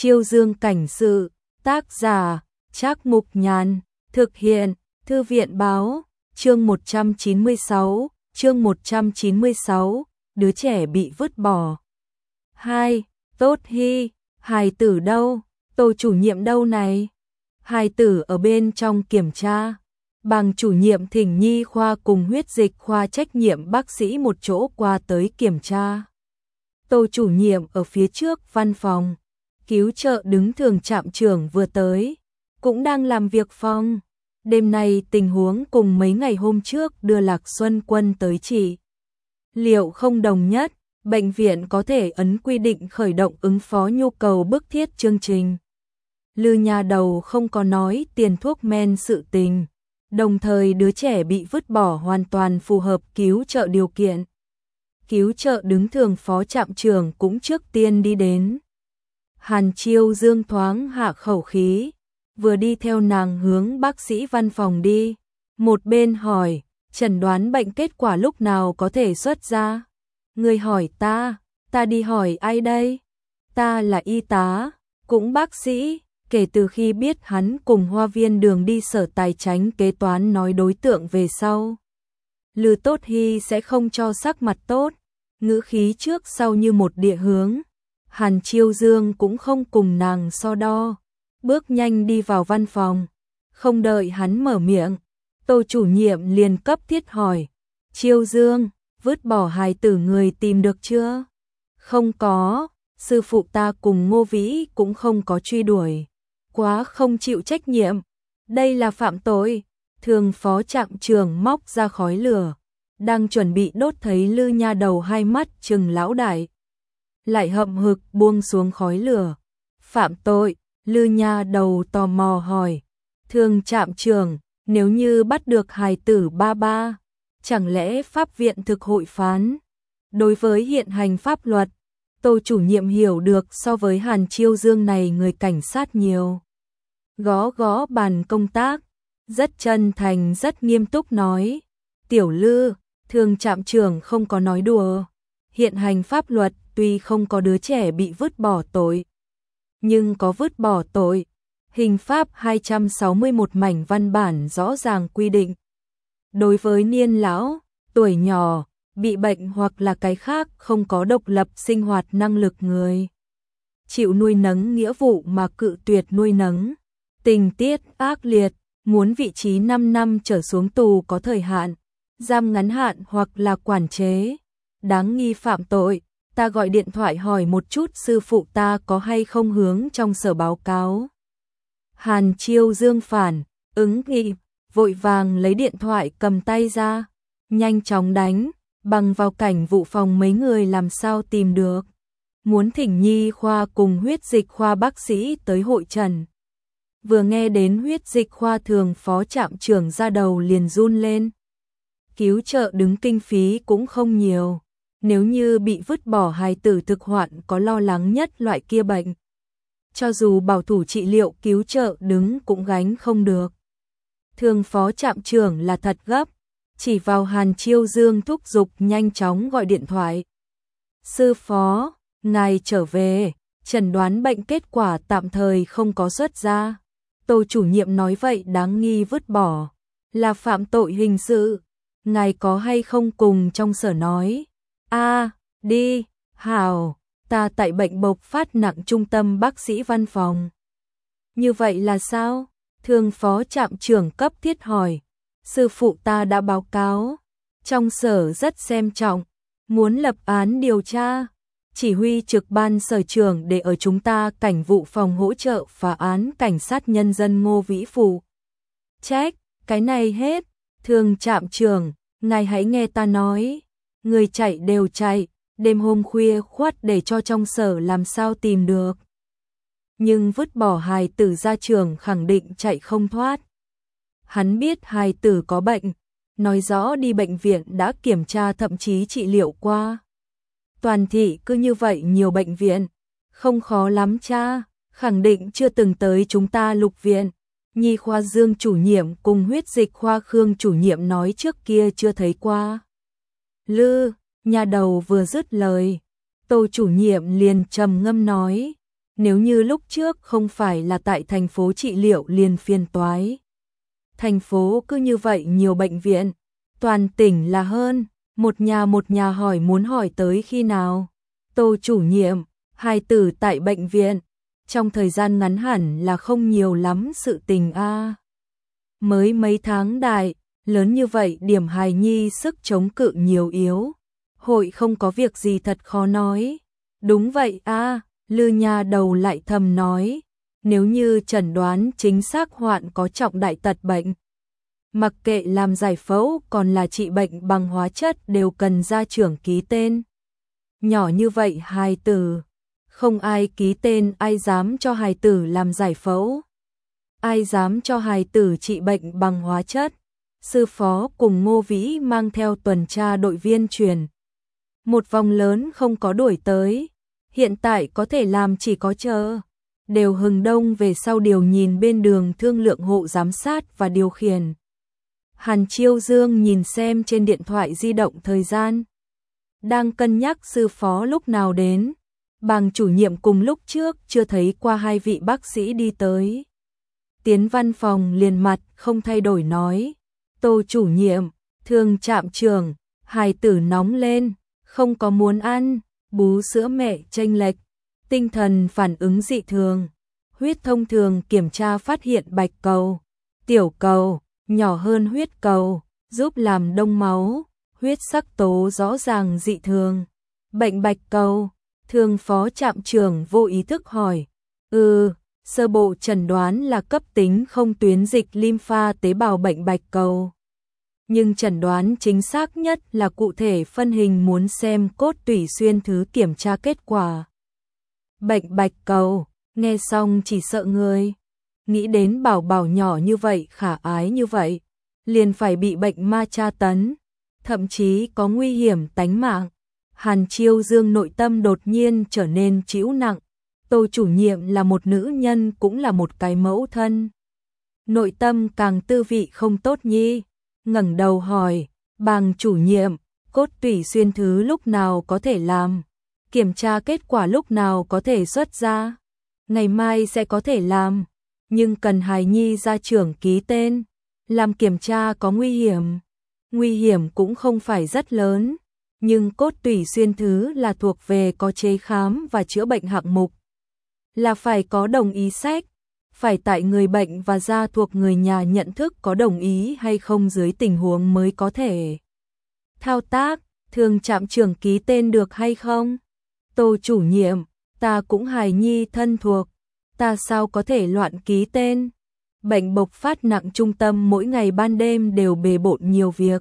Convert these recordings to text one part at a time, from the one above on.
Chiêu Dương cảnh sự, tác giả, Trác Mục Nhàn, thực hiện, Thư viện báo, chương 196, đứa trẻ bị vứt bỏ. 2. Tốt Hy, hài tử đâu, Tô chủ nhiệm đâu này? Hài tử ở bên trong kiểm tra. Bằng chủ nhiệm thỉnh nhi khoa cùng huyết dịch khoa trách nhiệm bác sĩ một chỗ qua tới kiểm tra. Tô chủ nhiệm ở phía trước văn phòng. Cứu trợ đứng thường trạm trưởng vừa tới, cũng đang làm việc phòng. Đêm nay tình huống cùng mấy ngày hôm trước đưa Lạc Xuân Quân tới trị liệu không đồng nhất, bệnh viện có thể ấn quy định khởi động ứng phó nhu cầu bức thiết chương trình. Lư nhà đầu không có nói tiền thuốc men sự tình, đồng thời đứa trẻ bị vứt bỏ hoàn toàn phù hợp cứu trợ điều kiện. Cứu trợ đứng thường phó trạm trưởng cũng trước tiên đi đến. Hàn Chiêu Dương thoáng hạ khẩu khí, vừa đi theo nàng hướng bác sĩ văn phòng đi, một bên hỏi, chẩn đoán bệnh kết quả lúc nào có thể xuất ra? Người hỏi ta đi hỏi ai đây? Ta là y tá, cũng bác sĩ, kể từ khi biết hắn cùng Hoa Viên Đường đi sở tài chánh kế toán nói đối tượng về sau. Lư Tốt Hy sẽ không cho sắc mặt tốt, ngữ khí trước sau như một địa hướng. Hàn Chiêu Dương cũng không cùng nàng so đo, bước nhanh đi vào văn phòng, không đợi hắn mở miệng, Tô chủ nhiệm liền cấp thiết hỏi, Chiêu Dương, vứt bỏ hài tử người tìm được chưa? Không có, sư phụ ta cùng Ngô Vĩ cũng không có truy đuổi, quá không chịu trách nhiệm, đây là phạm tội. Thường phó trạm trưởng móc ra khói lửa, đang chuẩn bị đốt thấy Lư nha đầu hai mắt trừng lão đại. Lại hậm hực buông xuống khói lửa. Phạm tội, Lư nha đầu tò mò hỏi. Thường trạm trưởng, nếu như bắt được hài tử ba, chẳng lẽ pháp viện thực hội phán? Đối với hiện hành pháp luật, Tô chủ nhiệm hiểu được so với Hàn Chiêu Dương này người cảnh sát nhiều. Gõ gõ bàn công tác, rất chân thành rất nghiêm túc nói. Tiểu Lư, thường trạm trưởng không có nói đùa. Hiện hành pháp luật tuy không có đứa trẻ bị vứt bỏ tội, nhưng có vứt bỏ tội. Hình pháp 261 mảnh văn bản rõ ràng quy định. Đối với niên lão, tuổi nhỏ, bị bệnh hoặc là cái khác không có độc lập sinh hoạt năng lực người, chịu nuôi nấng nghĩa vụ mà cự tuyệt nuôi nấng, tình tiết ác liệt, muốn vị trí 5 năm trở xuống tù có thời hạn, giam ngắn hạn hoặc là quản chế. Đáng nghi phạm tội, ta gọi điện thoại hỏi một chút sư phụ ta có hay không hướng trong sở báo cáo. Hàn Chiêu Dương phản ứng kịp, vội vàng lấy điện thoại cầm tay ra, nhanh chóng đánh, bằng vào cảnh vụ phòng mấy người làm sao tìm được. Muốn thỉnh nhi khoa cùng huyết dịch khoa bác sĩ tới hội trần. Vừa nghe đến huyết dịch khoa thường phó trạm trưởng ra đầu liền run lên. Cứu trợ đứng kinh phí cũng không nhiều. Nếu như bị vứt bỏ hài tử thực hoạn có lo lắng nhất loại kia bệnh. Cho dù bảo thủ trị liệu cứu trợ đứng cũng gánh không được. Thường phó trạm trưởng là thật gấp, chỉ vào Hàn Chiêu Dương thúc giục nhanh chóng gọi điện thoại. Sư phó, ngài trở về, chẩn đoán bệnh kết quả tạm thời không có xuất ra. Tô chủ nhiệm nói vậy đáng nghi vứt bỏ, là phạm tội hình sự. Ngài có hay không cùng trong sở nói? Đi, hảo, ta tại bệnh bộc phát nặng trung tâm bác sĩ văn phòng. Như vậy là sao? Thường phó trạm trưởng cấp thiết hỏi. Sư phụ ta đã báo cáo, trong sở rất xem trọng, muốn lập án điều tra. Chỉ huy trực ban sở trưởng để ở chúng ta cảnh vụ phòng hỗ trợ phá án cảnh sát nhân dân Ngô Vĩ phụ trách, cái này hết. Thường trạm trưởng, ngài hãy nghe ta nói, người chạy đều chạy, đêm hôm khuya khoắt để cho trong sở làm sao tìm được. Nhưng vứt bỏ hài tử ra trường khẳng định chạy không thoát. Hắn biết hài tử có bệnh, nói rõ đi bệnh viện đã kiểm tra thậm chí trị liệu qua. Toàn thị cứ như vậy nhiều bệnh viện, không khó lắm cha, khẳng định chưa từng tới chúng ta Lục viện. Nhi khoa Dương chủ nhiệm cùng huyết dịch khoa Khương chủ nhiệm nói trước kia chưa thấy qua. Lư, nhà đầu vừa dứt lời, Tô chủ nhiệm liền trầm ngâm nói, nếu như lúc trước không phải là tại thành phố trị liệu liền phiền toái. Thành phố cứ như vậy nhiều bệnh viện, toàn tỉnh là hơn, một nhà hỏi muốn hỏi tới khi nào. Tô chủ nhiệm, hài tử tại bệnh viện, trong thời gian ngắn hẳn là không nhiều lắm sự tình a. Mới mấy tháng đại, lớn như vậy điểm hài nhi sức chống cự nhiều yếu. Hội không có việc gì thật khó nói. Đúng vậy a, Lư Nha đầu lại thầm nói, nếu như chẩn đoán chính xác hoạn có trọng đại tật bệnh, mặc kệ làm giải phẫu còn là trị bệnh bằng hóa chất đều cần gia trưởng ký tên. Nhỏ như vậy hài tử, không ai ký tên ai dám cho hài tử làm giải phẫu. Ai dám cho hài tử trị bệnh bằng hóa chất. Sư phó cùng Ngô Vĩ mang theo tuần tra đội viên truyền. Một vòng lớn không có đuổi tới. Hiện tại có thể làm chỉ có chờ. Đều hừng đông về sau điều nhìn bên đường thương lượng hộ giám sát và điều khiển. Hàn Chiêu Dương nhìn xem trên điện thoại di động thời gian. Đang cân nhắc sư phó lúc nào đến. Bàng chủ nhiệm cùng lúc trước chưa thấy qua hai vị bác sĩ đi tới. Tiến văn phòng liền mặt không thay đổi nói. Tô chủ nhiệm, Thương trạm trưởng, hài tử nóng lên, không có muốn ăn, bú sữa mẹ chênh lệch, tinh thần phản ứng dị thường. Huyết thông thường kiểm tra phát hiện bạch cầu, tiểu cầu, nhỏ hơn huyết cầu, giúp làm đông máu, huyết sắc tố rõ ràng dị thường. Bệnh bạch cầu, Thương phó trạm trưởng vô ý thức hỏi. Sơ bộ chẩn đoán là cấp tính không tuyến dịch lympha tế bào bệnh bạch cầu. Nhưng chẩn đoán chính xác nhất là cụ thể phân hình muốn xem cốt tủy xuyên thứ kiểm tra kết quả. Bệnh bạch cầu, nghe xong chỉ sợ người. Nghĩ đến bảo bảo nhỏ như vậy khả ái như vậy, liền phải bị bệnh ma tra tấn, thậm chí có nguy hiểm tánh mạng. Hàn Chiêu Dương nội tâm đột nhiên trở nên trĩu nặng. Tô chủ nhiệm là một nữ nhân cũng là một cái mẫu thân. Nội tâm càng tư vị không tốt nhi. Ngẩng đầu hỏi, Bàng chủ nhiệm, cốt tủy xuyên thứ lúc nào có thể làm? Kiểm tra kết quả lúc nào có thể xuất ra? Ngày mai sẽ có thể làm, nhưng cần hài nhi gia trưởng ký tên. Làm kiểm tra có nguy hiểm. Nguy hiểm cũng không phải rất lớn, nhưng cốt tủy xuyên thứ là thuộc về có chế khám và chữa bệnh hạng mục. Là phải có đồng ý sách, phải tại người bệnh và gia thuộc người nhà nhận thức có đồng ý hay không dưới tình huống mới có thể thao tác. Thương trạm trưởng ký tên được hay không? Tô chủ nhiệm, ta cũng hài nhi thân thuộc, ta sao có thể loạn ký tên? Bệnh bộc phát nặng trung tâm mỗi ngày ban đêm đều bề bộn nhiều việc.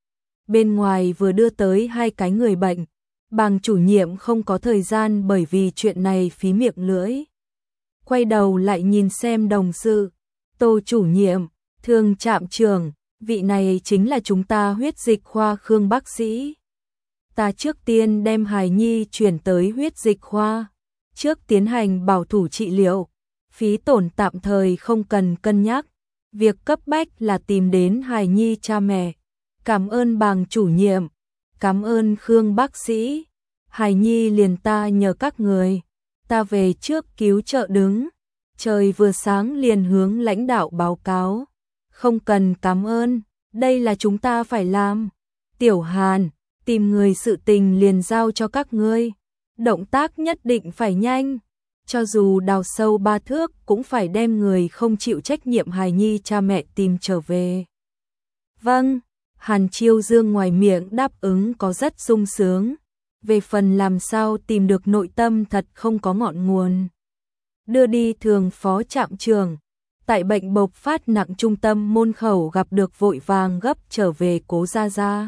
Bên ngoài vừa đưa tới 2 cái người bệnh, Bàng chủ nhiệm không có thời gian bởi vì chuyện này phí miệng lưỡi. Quay đầu lại nhìn xem đồng sự. Tô chủ nhiệm, Thương trạm trưởng, vị này chính là chúng ta huyết dịch khoa Khương bác sĩ. Ta trước tiên đem hài nhi chuyển tới huyết dịch khoa, trước tiến hành bảo thủ trị liệu, phí tổn tạm thời không cần cân nhắc, việc cấp bách là tìm đến hài nhi cha mẹ. Cảm ơn Bàng chủ nhiệm, cảm ơn Khương bác sĩ, hài nhi liền ta nhờ các người, ta về trước cứu trợ đứng. Trời vừa sáng liền hướng lãnh đạo báo cáo. Không cần cảm ơn, đây là chúng ta phải làm. Tiểu Hàn, tìm người sự tình liền giao cho các ngươi. Động tác nhất định phải nhanh. Cho dù đào sâu 3 thước cũng phải đem người không chịu trách nhiệm hài nhi cha mẹ tìm trở về. Vâng, Hàn Chiêu Dương ngoài miệng đáp ứng có rất sung sướng. Về phần làm sao tìm được nội tâm thật không có ngọn nguồn. Đưa đi Thường phó trạm trưởng, tại bệnh bộc phát nặng trung tâm môn khẩu gặp được vội vàng gấp trở về Cố Gia Gia.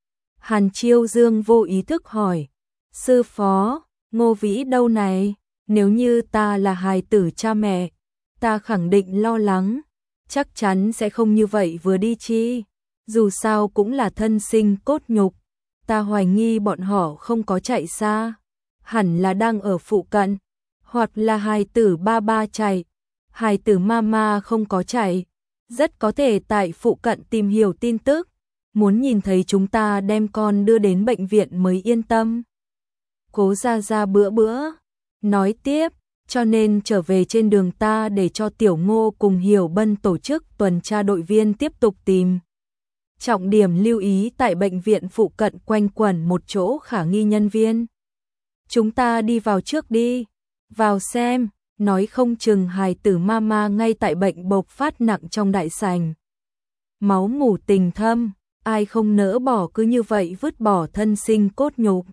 Hàn Chiêu Dương vô ý thức hỏi, sư phó, Ngô Vĩ đâu này? Nếu như ta là hài tử cha mẹ, ta khẳng định lo lắng, chắc chắn sẽ không như vậy vừa đi chi. Dù sao cũng là thân sinh cốt nhục, ta hoài nghi bọn họ không có chạy xa, hẳn là đang ở phụ cận. Hoặc là hài tử ba ba chạy, hài tử mama không có chạy, rất có thể tại phụ cận tìm hiểu tin tức, muốn nhìn thấy chúng ta đem con đưa đến bệnh viện mới yên tâm. Cố Gia Gia bữa nói tiếp, cho nên trở về trên đường ta để cho Tiểu Ngô cùng Hiểu Bân tổ chức tuần tra đội viên tiếp tục tìm. Trọng điểm lưu ý tại bệnh viện phụ cận quanh quẩn một chỗ khả nghi nhân viên. Chúng ta đi vào trước đi, vào xem, nói không chừng hài tử mama ngay tại bệnh bộc phát nặng trong đại sảnh. Máu mủ tình thâm, ai không nỡ bỏ cứ như vậy vứt bỏ thân sinh cốt nhục.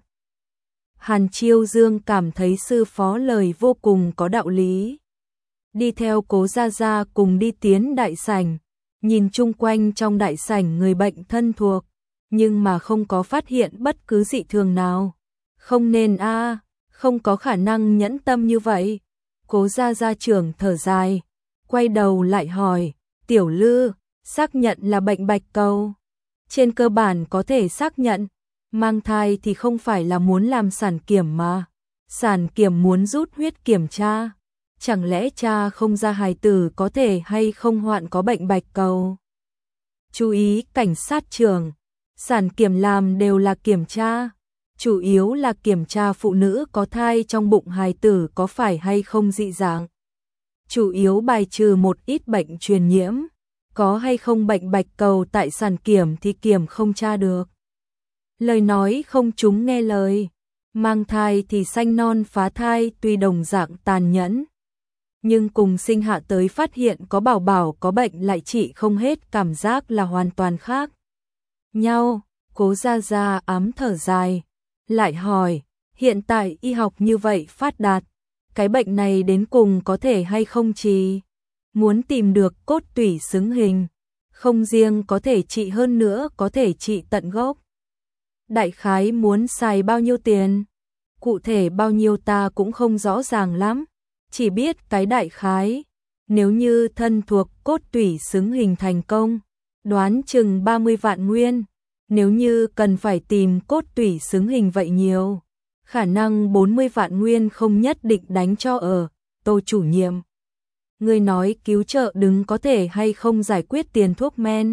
Hàn Chiêu Dương cảm thấy sư phó lời vô cùng có đạo lý. Đi theo Cố Gia Gia cùng đi tiến đại sảnh, nhìn chung quanh trong đại sảnh người bệnh thân thuộc, nhưng mà không có phát hiện bất cứ dị thường nào. Không nên không có khả năng nhẫn tâm như vậy. Cố Gia Gia trưởng thở dài, quay đầu lại hỏi, Tiểu Lư, xác nhận là bệnh bạch cầu. Trên cơ bản có thể xác nhận, mang thai thì không phải là muốn làm sản kiểm mà. Sản kiểm muốn rút huyết kiểm tra. Chẳng lẽ cha không ra hài tử có thể hay không hoạn có bệnh bạch cầu? Chú ý cảnh sát trưởng, sản kiểm làm đều là kiểm tra. Chủ yếu là kiểm tra phụ nữ có thai trong bụng hài tử có phải hay không dị dạng. Chủ yếu bài trừ một ít bệnh truyền nhiễm. Có hay không bệnh bạch cầu tại sản kiểm thì kiểm không tra được. Lời nói không chúng nghe lời. Mang thai thì sanh non phá thai tuy đồng dạng tàn nhẫn. Nhưng cùng sinh hạ tới phát hiện có bảo bảo có bệnh lại trị không hết, cảm giác là hoàn toàn khác nhau. Cố Gia Gia ám thở dài, lại hỏi, hiện tại y học như vậy phát đạt, cái bệnh này đến cùng có thể hay không trị? Muốn tìm được cốt tủy xứng hình, không riêng có thể trị hơn nữa có thể trị tận gốc. Đại khái muốn xài bao nhiêu tiền? Cụ thể bao nhiêu ta cũng không rõ ràng lắm, chỉ biết cái đại khái. Nếu như thân thuộc cốt tủy xứng hình thành công, đoán chừng 30 vạn nguyên. Nếu như cần phải tìm cốt tủy xứng hình vậy nhiều, khả năng 40 vạn nguyên không nhất định đánh cho ở. Tô chủ nhiệm, người nói cứu trợ đứng có thể hay không giải quyết tiền thuốc men?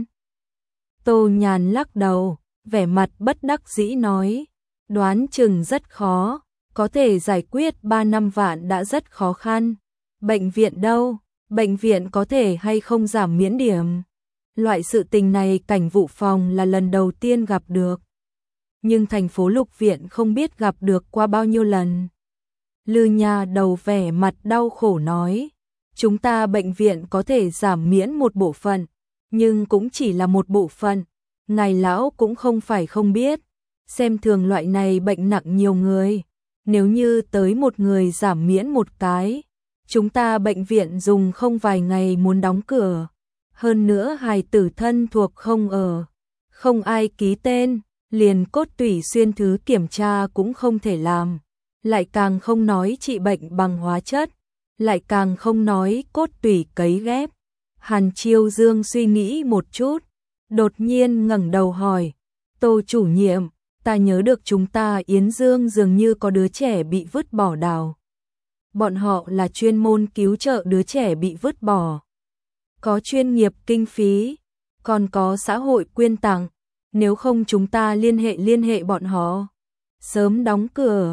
Tô Nhàn lắc đầu, vẻ mặt bất đắc dĩ nói, đoán chừng rất khó, có thể giải quyết 3-5 vạn đã rất khó khăn. Bệnh viện đâu? Bệnh viện có thể hay không giảm miễn điểm? Loại sự tình này cảnh vụ phòng là lần đầu tiên gặp được. Nhưng thành phố Lục Viện không biết gặp được qua bao nhiêu lần. Lư Nha đầu vẻ mặt đau khổ nói, chúng ta bệnh viện có thể giảm miễn một bộ phận, nhưng cũng chỉ là một bộ phận. Ngài lão cũng không phải không biết, xem thường loại này bệnh nặng nhiều người. Nếu như tới một người giảm miễn một cái, chúng ta bệnh viện dùng không vài ngày muốn đóng cửa. Hơn nữa hài tử thân thuộc không ở, không ai ký tên, liền cốt tủy xuyên thứ kiểm tra cũng không thể làm. Lại càng không nói trị bệnh bằng hóa chất, lại càng không nói cốt tủy cấy ghép. Hàn Chiêu Dương suy nghĩ một chút, đột nhiên ngẩng đầu hỏi, Tô chủ nhiệm, ta nhớ được chúng ta Yến Dương dường như có đứa trẻ bị vứt bỏ đào. Bọn họ là chuyên môn cứu trợ đứa trẻ bị vứt bỏ. Có chuyên nghiệp kinh phí, còn có xã hội quyên tặng, nếu không chúng ta liên hệ bọn họ. Sớm đóng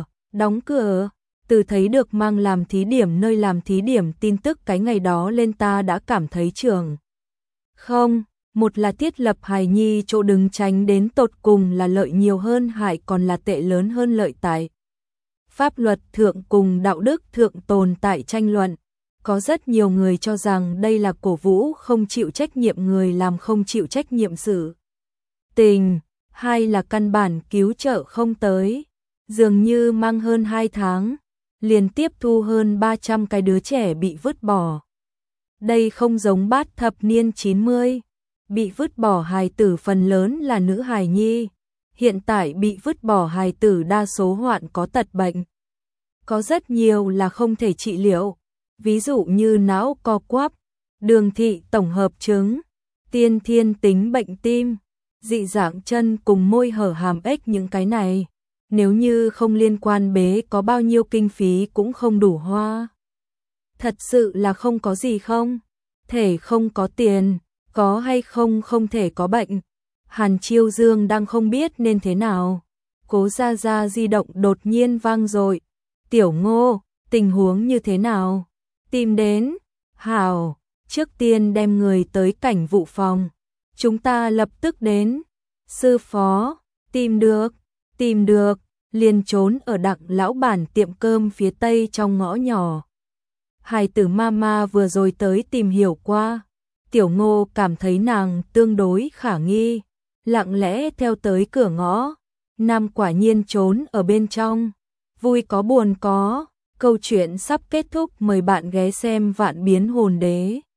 cửa, từ thấy được mang làm thí điểm nơi làm thí điểm tin tức cái ngày đó lên ta đã cảm thấy trường. Không, một là thiết lập hài nhi chỗ đứng tránh đến tột cùng là lợi nhiều hơn hại còn là tệ lớn hơn lợi tại. Pháp luật thượng cùng đạo đức thượng tồn tại tranh luận. Có rất nhiều người cho rằng đây là cổ vũ không chịu trách nhiệm người làm không chịu trách nhiệm sự tình, hay là căn bản cứu trợ không tới. Dường như mang hơn 2 tháng, liền tiếp thu hơn 300 cái đứa trẻ bị vứt bỏ. Đây không giống bát thập niên 90, bị vứt bỏ hài tử phần lớn là nữ hài nhi. Hiện tại bị vứt bỏ hài tử đa số hoạn có tật bệnh. Có rất nhiều là không thể trị liệu. Ví dụ như não co quắp, đường thị tổng hợp chứng, tiên thiên tính bệnh tim, dị dạng chân cùng môi hở hàm ếch những cái này. Nếu như không liên quan bế có bao nhiêu kinh phí cũng không đủ hoa. Thật sự là không có gì không? Thể không có tiền, có hay không không thể có bệnh. Hàn Chiêu Dương đang không biết nên thế nào. Cố Gia Gia di động đột nhiên vang rồi. Tiểu Ngô, Tình huống như thế nào? Tìm đến. Hảo, trước tiên đem người tới cảnh vụ phòng. Chúng ta lập tức đến. Sư phó, tìm được, liền trốn ở Đặng lão bản tiệm cơm phía tây trong ngõ nhỏ. Hài tử mama vừa rồi tới tìm hiểu qua. Tiểu Ngô cảm thấy nàng tương đối khả nghi, lặng lẽ theo tới cửa ngõ. Nam quả nhiên trốn ở bên trong. Vui có buồn có. Câu chuyện sắp kết thúc, mời bạn ghé xem Vạn Biến Hồn Đế.